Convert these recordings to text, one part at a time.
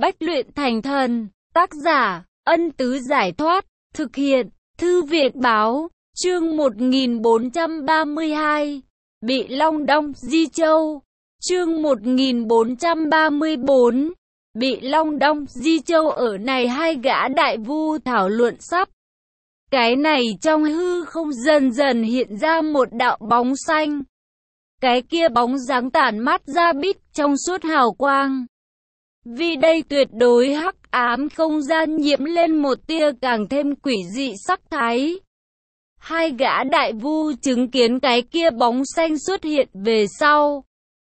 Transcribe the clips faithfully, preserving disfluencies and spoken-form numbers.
Bách luyện thành thần. Tác giả, Ân Tứ Giải Thoát. Thực hiện, Thư viện Báo. Chương một nghìn bốn trăm ba mươi hai. Bị Long Đong Di Châu. Chương một nghìn bốn trăm ba mươi bốn. Bị Long Đong Di Châu ở này hai gã đại vu thảo luận sắp. Cái này trong hư không dần dần hiện ra một đạo bóng xanh. Cái kia bóng dáng tản mát ra bít trong suốt hào quang. Vì đây tuyệt đối hắc ám không gian nhiễm lên một tia càng thêm quỷ dị sắc thái. Hai gã đại vu chứng kiến cái kia bóng xanh xuất hiện về sau.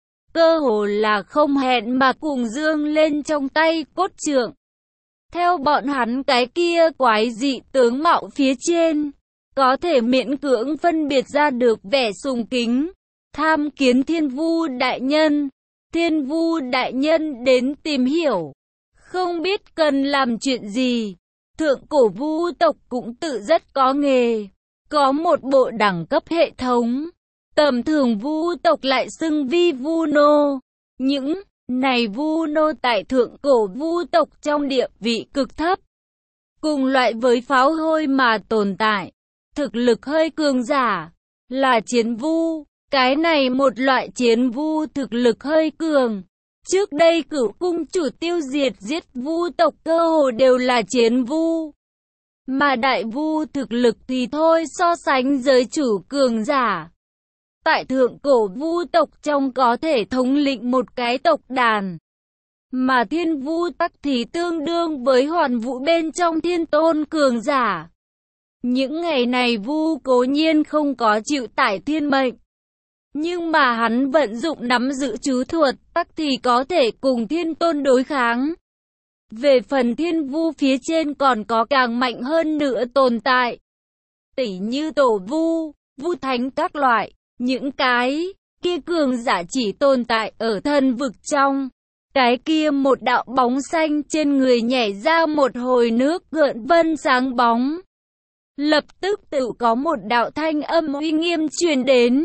Cơ hồ là không hẹn mà cùng dương lên trong tay cốt trượng. Theo bọn hắn cái kia quái dị tướng mạo phía trên, có thể miễn cưỡng phân biệt ra được vẻ sùng kính. Tham kiến Thiên Vu đại nhân. Thiên Vu đại nhân đến tìm hiểu. Không biết cần làm chuyện gì. Thượng cổ vu tộc cũng tự rất có nghề. Có một bộ đẳng cấp hệ thống. Tầm thường vu tộc lại xưng vi vu nô. Những này vu nô tại thượng cổ vu tộc trong địa vị cực thấp. Cùng loại với pháo hôi mà tồn tại. Thực lực hơi cường giả. Là chiến vu. Cái này một loại chiến vu thực lực hơi cường. Trước đây Cửu cung chủ tiêu diệt giết vu tộc cơ hồ đều là chiến vu. Mà đại vu thực lực thì thôi so sánh giới chủ cường giả. Tại thượng cổ vu tộc trong có thể thống lĩnh một cái tộc đàn. Mà thiên vu tắc thì tương đương với hoàn vũ bên trong thiên tôn cường giả. Những ngày này vu cố nhiên không có chịu tải thiên mệnh. Nhưng mà hắn vận dụng nắm giữ chú thuật, tắc thì có thể cùng thiên tôn đối kháng. Về phần thiên vu phía trên còn có càng mạnh hơn nữa tồn tại. Tỉ như tổ vu, vu thánh các loại, những cái kia cường giả chỉ tồn tại ở thần vực trong. Cái kia một đạo bóng xanh trên người nhảy ra một hồi nước gợn vân sáng bóng. Lập tức tự có một đạo thanh âm uy nghiêm truyền đến.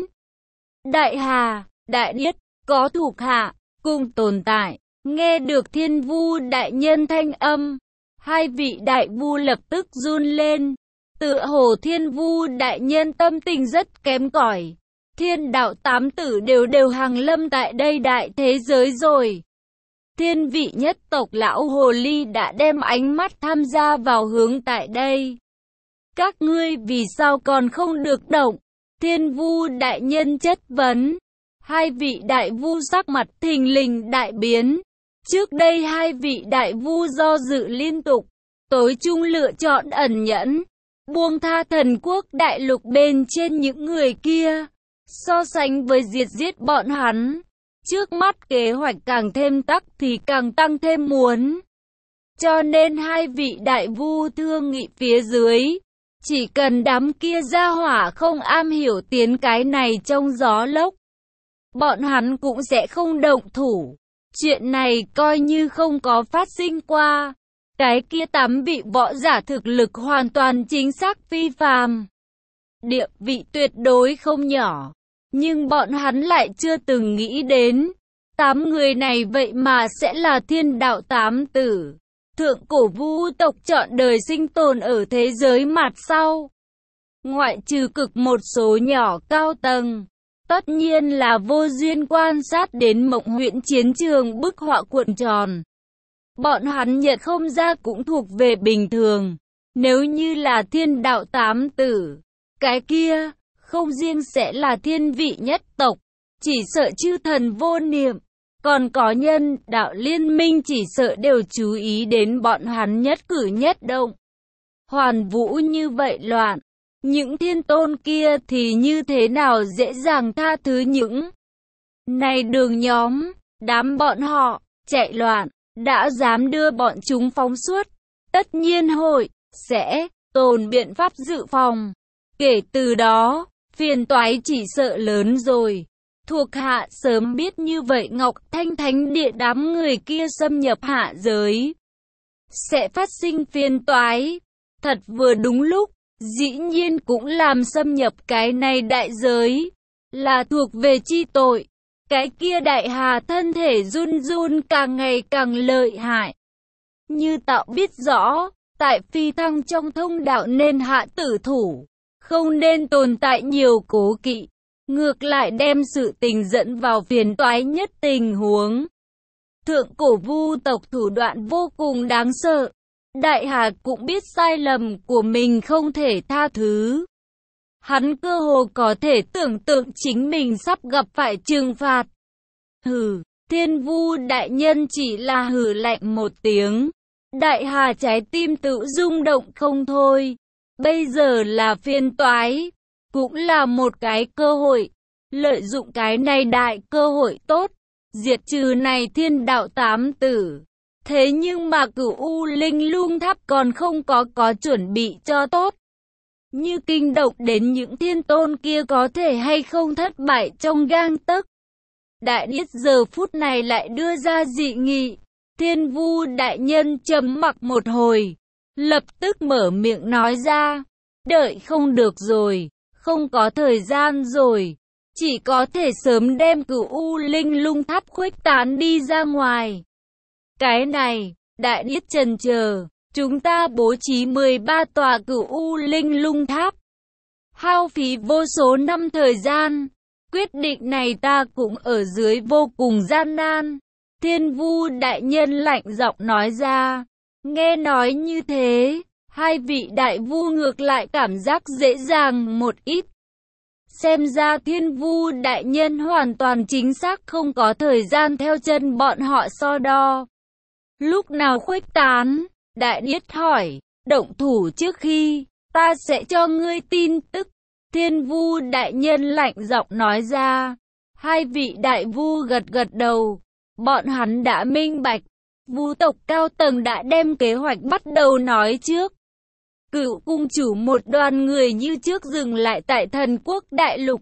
Đại Hà, Đại Niết, có thuộc hạ, cùng tồn tại, nghe được Thiên Vu đại nhân thanh âm. Hai vị đại vu lập tức run lên, tựa hồ Thiên Vu đại nhân tâm tình rất kém cỏi. Thiên đạo tám tử đều đều hàng lâm tại đây đại thế giới rồi. Thiên vị nhất tộc lão hồ ly đã đem ánh mắt tham gia vào hướng tại đây. Các ngươi vì sao còn không được động? Thiên Vu đại nhân chất vấn. Hai vị đại vu sắc mặt thình lình đại biến. Trước đây hai vị đại vu do dự liên tục, tối trung lựa chọn ẩn nhẫn, buông tha thần quốc đại lục bên trên những người kia. So sánh với diệt giết bọn hắn, trước mắt kế hoạch càng thêm tắc thì càng tăng thêm muốn. Cho nên hai vị đại vu thương nghị phía dưới. Chỉ cần đám kia ra hỏa không am hiểu tiến cái này trong gió lốc, bọn hắn cũng sẽ không động thủ. Chuyện này coi như không có phát sinh qua. Cái kia tám vị võ giả thực lực hoàn toàn chính xác phi phàm. Địa vị tuyệt đối không nhỏ. Nhưng bọn hắn lại chưa từng nghĩ đến. Tám người này vậy mà sẽ là thiên đạo tám tử. Thượng cổ vu tộc chọn đời sinh tồn ở thế giới mặt sau. Ngoại trừ cực một số nhỏ cao tầng. Tất nhiên là vô duyên quan sát đến Mộng Huyễn chiến trường bức họa cuộn tròn. Bọn hắn nhận không ra cũng thuộc về bình thường. Nếu như là thiên đạo tám tử, cái kia, không riêng sẽ là thiên vị nhất tộc. Chỉ sợ chư thần vô niệm. Còn có nhân đạo liên minh chỉ sợ đều chú ý đến bọn hắn nhất cử nhất động. Hoàn vũ như vậy loạn. Những thiên tôn kia thì như thế nào dễ dàng tha thứ những này đường nhóm. Đám bọn họ chạy loạn. Đã dám đưa bọn chúng phóng suốt. Tất nhiên hội sẽ tồn biện pháp dự phòng. Kể từ đó phiền toái chỉ sợ lớn rồi. Thuộc hạ sớm biết như vậy Ngọc Thanh Thánh Địa đám người kia xâm nhập hạ giới sẽ phát sinh phiền toái. Thật vừa đúng lúc, dĩ nhiên cũng làm xâm nhập cái này đại giới, là thuộc về chi tội. Cái kia Đại Hà thân thể run run càng ngày càng lợi hại. Như Tạo biết rõ, tại phi thăng trong thông đạo nên hạ tử thủ, không nên tồn tại nhiều cố kỵ, ngược lại đem sự tình dẫn vào phiền toái nhất tình huống. Thượng cổ vu tộc thủ đoạn vô cùng đáng sợ, Đại Hà cũng biết sai lầm của mình không thể tha thứ. Hắn cơ hồ có thể tưởng tượng chính mình sắp gặp phải trừng phạt. Hừ, Thiên Vu đại nhân chỉ là hừ lạnh một tiếng. Đại Hà trái tim tự rung động không thôi. Bây giờ là phiên toái, cũng là một cái cơ hội. Lợi dụng cái này đại cơ hội tốt, diệt trừ này thiên đạo tám tử. Thế nhưng mà Cửu U Linh Lung Tháp còn không có có chuẩn bị cho tốt. Như kinh động đến những thiên tôn kia có thể hay không thất bại trong gang tấc. Đại Điết giờ phút này lại đưa ra dị nghị. Thiên Vu đại nhân trầm mặc một hồi, lập tức mở miệng nói ra. Đợi không được rồi, không có thời gian rồi. Chỉ có thể sớm đem Cửu U Linh Lung Tháp khuếch tán đi ra ngoài. Cái này, Đại Điết chần chờ. Chúng ta bố trí mười ba tòa Cửu U Linh Lung Tháp, hao phí vô số năm thời gian. Quyết định này ta cũng ở dưới vô cùng gian nan. Thiên Vu đại nhân lạnh giọng nói ra. Nghe nói như thế, hai vị đại vu ngược lại cảm giác dễ dàng một ít. Xem ra Thiên Vu đại nhân hoàn toàn chính xác không có thời gian theo chân bọn họ so đo. Lúc nào khuếch tán? Đại Điết hỏi. Động thủ trước khi, ta sẽ cho ngươi tin tức. Thiên Vu đại nhân lạnh giọng nói ra. Hai vị đại vu gật gật đầu. Bọn hắn đã minh bạch. Vu tộc cao tầng đã đem kế hoạch bắt đầu nói trước. Cửu cung chủ một đoàn người như trước dừng lại tại thần quốc đại lục.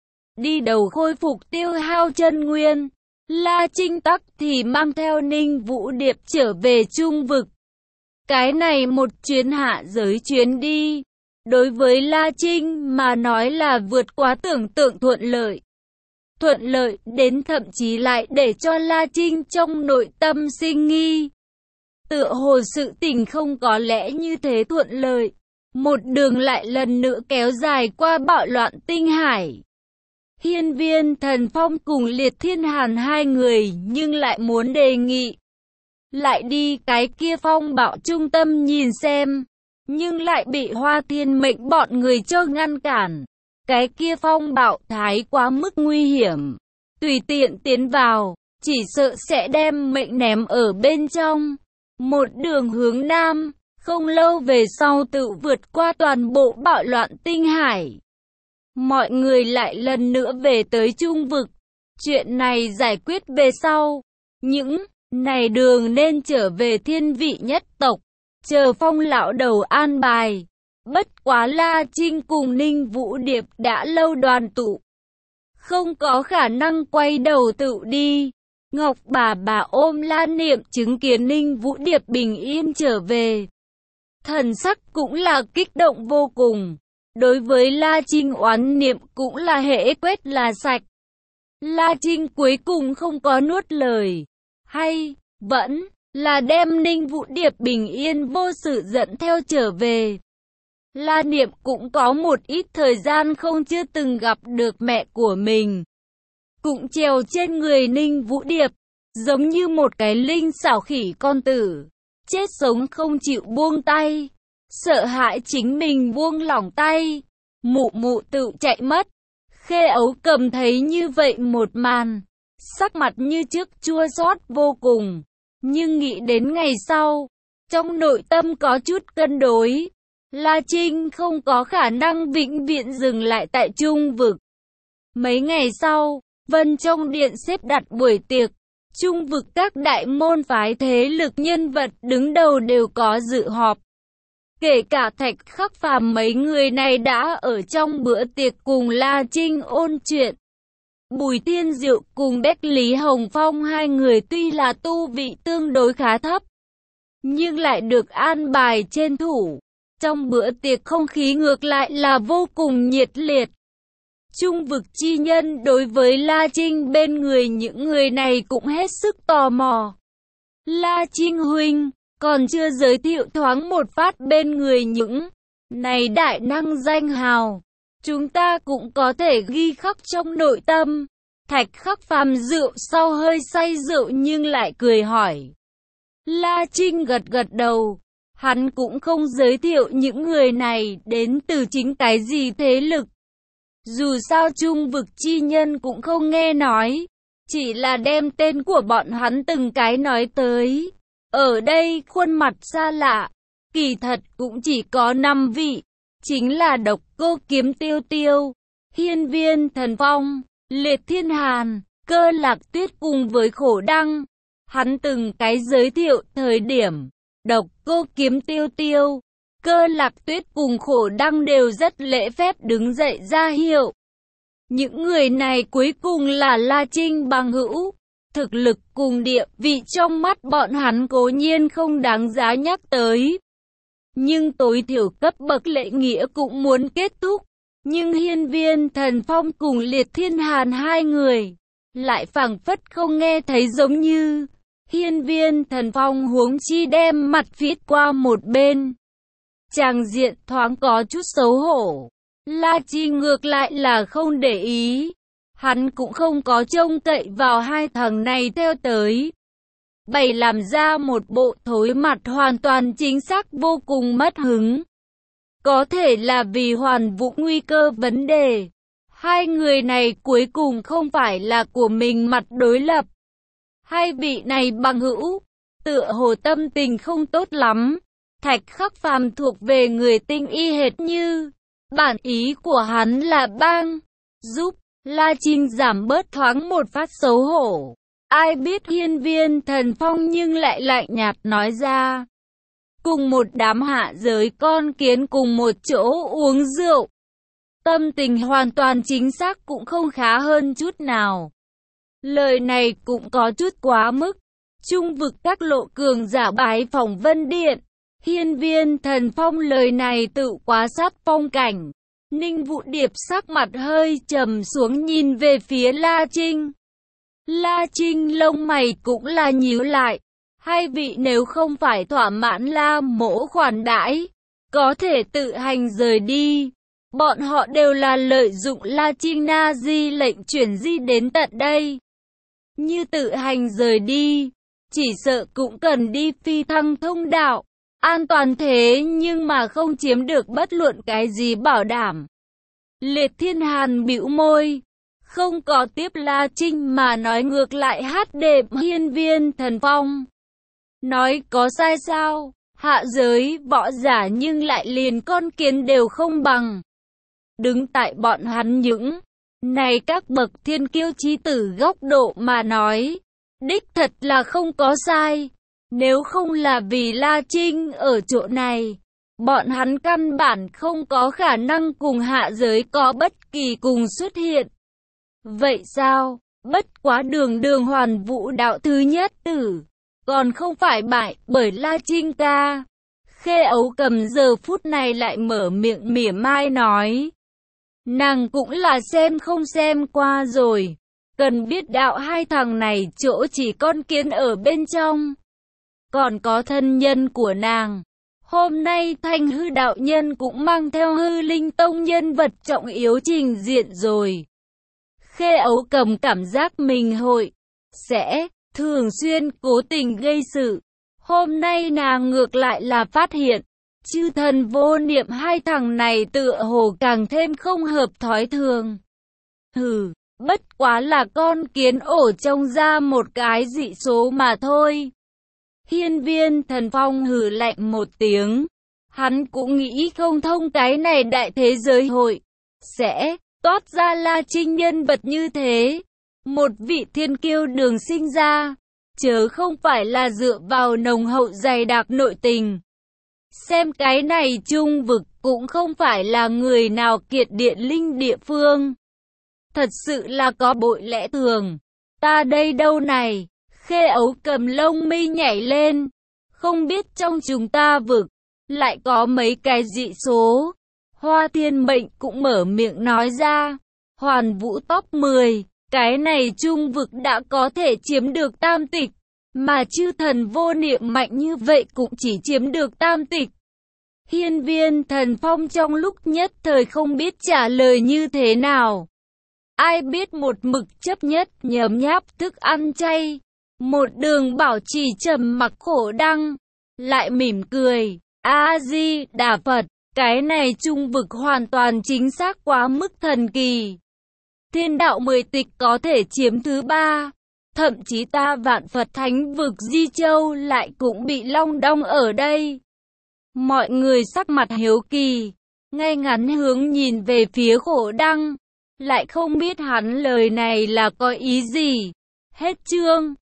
Đi đầu khôi phục tiêu hao chân nguyên. La Trinh Tắc thì mang theo Ninh Vũ Điệp trở về trung vực. Cái này một chuyến hạ giới chuyến đi, đối với La Trinh mà nói là vượt quá tưởng tượng thuận lợi. Thuận lợi đến thậm chí lại để cho La Trinh trong nội tâm sinh nghi. Tựa hồ sự tình không có lẽ như thế thuận lợi. Một đường lại lần nữa kéo dài qua bạo loạn tinh hải. Hiên Viên Thần Phong cùng Liệt Thiên Hàn hai người nhưng lại muốn đề nghị. Lại đi cái kia phong bạo trung tâm nhìn xem. Nhưng lại bị Hoa Thiên Mệnh bọn người cho ngăn cản. Cái kia phong bạo thái quá mức nguy hiểm. Tùy tiện tiến vào, chỉ sợ sẽ đem mệnh ném ở bên trong. Một đường hướng nam, không lâu về sau tự vượt qua toàn bộ bạo loạn tinh hải. Mọi người lại lần nữa về tới trung vực. Chuyện này giải quyết về sau. Những này đường nên trở về thiên vị nhất tộc. Chờ Phong lão đầu an bài. Bất quá La Trinh cùng Ninh Vũ Điệp đã lâu đoàn tụ. Không có khả năng quay đầu tự đi. Ngọc bà bà ôm La Niệm chứng kiến Ninh Vũ Điệp bình yên trở về. Thần sắc cũng là kích động vô cùng. Đối với La Trinh oán niệm cũng là hễ quét là sạch. La Trinh cuối cùng không có nuốt lời. Hay, vẫn là đem Ninh Vũ Điệp bình yên vô sự dẫn theo trở về. La Niệm cũng có một ít thời gian không chưa từng gặp được mẹ của mình. Cũng trèo trên người Ninh Vũ Điệp, giống như một cái linh xảo khỉ con tử. Chết sống không chịu buông tay. Sợ hãi chính mình buông lỏng tay. Mụ mụ tự chạy mất. Khê Ấu Cầm thấy như vậy một màn. Sắc mặt như trước chua xót vô cùng. Nhưng nghĩ đến ngày sau, trong nội tâm có chút cân đối. La Trinh không có khả năng vĩnh viễn dừng lại tại trung vực. Mấy ngày sau, Vân trong điện xếp đặt buổi tiệc. Trung vực các đại môn phái thế lực nhân vật đứng đầu đều có dự họp. Kể cả Thạch Khắc Phàm mấy người này đã ở trong bữa tiệc cùng La Trinh ôn chuyện. Bùi Thiên Diệu cùng Bách Lý Hồng Phong hai người tuy là tu vị tương đối khá thấp, nhưng lại được an bài trên thủ. Trong bữa tiệc không khí ngược lại là vô cùng nhiệt liệt. Trung vực chi nhân đối với La Trinh bên người những người này cũng hết sức tò mò. La Trinh huynh, Còn chưa giới thiệu thoáng một phát bên người những này đại năng danh hào, chúng ta cũng có thể ghi khắc trong nội tâm. Thạch Khắc Phàm rượu sau hơi say rượu nhưng lại cười hỏi. La Trinh gật gật đầu, hắn cũng không giới thiệu những người này đến từ chính cái gì thế lực. Dù sao Trung Vực chi nhân cũng không nghe nói, chỉ là đem tên của bọn hắn từng cái nói tới. Ở đây khuôn mặt xa lạ, kỳ thật cũng chỉ có năm vị, chính là Độc Cô Kiếm Tiêu Tiêu, Hiên Viên Thần Phong, Liệt Thiên Hàn, Cơ Lạc Tuyết cùng với Khổ Đăng. Hắn từng cái giới thiệu thời điểm, Độc Cô Kiếm Tiêu Tiêu, Cơ Lạc Tuyết cùng Khổ Đăng đều rất lễ phép đứng dậy ra hiệu. Những người này cuối cùng là La Trinh bằng hữu. Thực lực cùng địa vị trong mắt bọn hắn cố nhiên không đáng giá nhắc tới. Nhưng tối thiểu cấp bậc lễ nghĩa cũng muốn kết thúc. Nhưng Hiên Viên Thần Phong cùng Liệt Thiên Hàn hai người lại phảng phất không nghe thấy, giống như Hiên Viên Thần Phong huống chi đem mặt viết qua một bên. Tràng diện thoáng có chút xấu hổ. La Trinh ngược lại là không để ý. Hắn cũng không có trông cậy vào hai thằng này theo tới. Bày làm ra một bộ thối mặt hoàn toàn chính xác vô cùng mất hứng. Có thể là vì Hoàn Vũ nguy cơ vấn đề. Hai người này cuối cùng không phải là của mình mặt đối lập. Hai vị này bằng hữu, tựa hồ tâm tình không tốt lắm. Thạch Khắc Phàm thuộc về người tinh y hệt như. Bản ý của hắn là bang, giúp La Trinh giảm bớt thoáng một phát xấu hổ. Ai biết Hiên Viên Thần Phong nhưng lại lạnh nhạt nói ra. Cùng một đám hạ giới con kiến cùng một chỗ uống rượu. Tâm tình hoàn toàn chính xác cũng không khá hơn chút nào. Lời này cũng có chút quá mức. Trung vực các lộ cường giả bái phỏng Vân Điện. Hiên Viên Thần Phong lời này tự quá sát phong cảnh. Ninh Vũ Điệp sắc mặt hơi trầm xuống nhìn về phía La Trinh. La Trinh lông mày cũng là nhíu lại. Hai vị nếu không phải thỏa mãn La Mỗ khoản đãi, có thể tự hành rời đi. Bọn họ đều là lợi dụng La Trinh Na Di lệnh chuyển di đến tận đây. Như tự hành rời đi, chỉ sợ cũng cần đi phi thăng thông đạo. An toàn thế nhưng mà không chiếm được bất luận cái gì bảo đảm. Liệt Thiên Hàn bĩu môi, không có tiếp La Trinh mà nói ngược lại hát đệm Hiên Viên Thần Phong. Nói có sai sao, hạ giới võ giả nhưng lại liền con kiến đều không bằng. Đứng tại bọn hắn những này các bậc thiên kiêu chí tử góc độ mà nói, đích thật là không có sai. Nếu không là vì La Trinh ở chỗ này, bọn hắn căn bản không có khả năng cùng hạ giới có bất kỳ cùng xuất hiện. Vậy sao, bất quá đường đường Hoàn Vũ đạo thứ nhất tử, còn không phải bại bởi La Trinh ca. Khê Ấu Cầm giờ phút này lại mở miệng mỉa mai nói. Nàng cũng là xem không xem qua rồi, cần biết đạo hai thằng này chỗ chỉ con kiến ở bên trong. Còn có thân nhân của nàng. Hôm nay Thanh Hư đạo nhân cũng mang theo Hư Linh Tông nhân vật trọng yếu trình diện rồi. Khê Ấu Cầm cảm giác mình hội sẽ thường xuyên cố tình gây sự. Hôm nay nàng ngược lại là phát hiện, chư thần vô niệm hai thằng này tựa hồ càng thêm không hợp thói thường. Hừ, bất quá là con kiến ổ trông ra một cái dị số mà thôi. Hiên Viên Thần Phong hừ lạnh một tiếng. Hắn cũng nghĩ không thông cái này đại thế giới hội sẽ toát ra La Trinh nhân vật như thế. Một vị thiên kiêu đường sinh ra, chớ không phải là dựa vào nồng hậu dày đặc nội tình. Xem cái này Trung vực cũng không phải là người nào kiệt điện linh địa phương. Thật sự là có bội lẽ thường. Ta đây đâu này? Khê Ấu Cầm lông mi nhảy lên. Không biết trong chúng ta vực lại có mấy cái dị số. Hoa Thiên Mệnh cũng mở miệng nói ra. Hoàn Vũ top mười. Cái này Trung vực đã có thể chiếm được tam tịch. Mà chư thần vô niệm mạnh như vậy cũng chỉ chiếm được tam tịch. Hiên Viên Thần Phong trong lúc nhất thời không biết trả lời như thế nào. Ai biết một mực chấp nhất nhấm nháp thức ăn chay, một đường bảo trì trầm mặc khổ đăng, lại mỉm cười, A-di-đà Phật, cái này trung vực hoàn toàn chính xác quá mức thần kỳ. Thiên đạo mười tịch có thể chiếm thứ ba, thậm chí ta vạn Phật thánh vực Di Châu lại cũng bị long đong ở đây. Mọi người sắc mặt hiếu kỳ, ngay ngắn hướng nhìn về phía khổ đăng, lại không biết hắn lời này là có ý gì. Hết chương.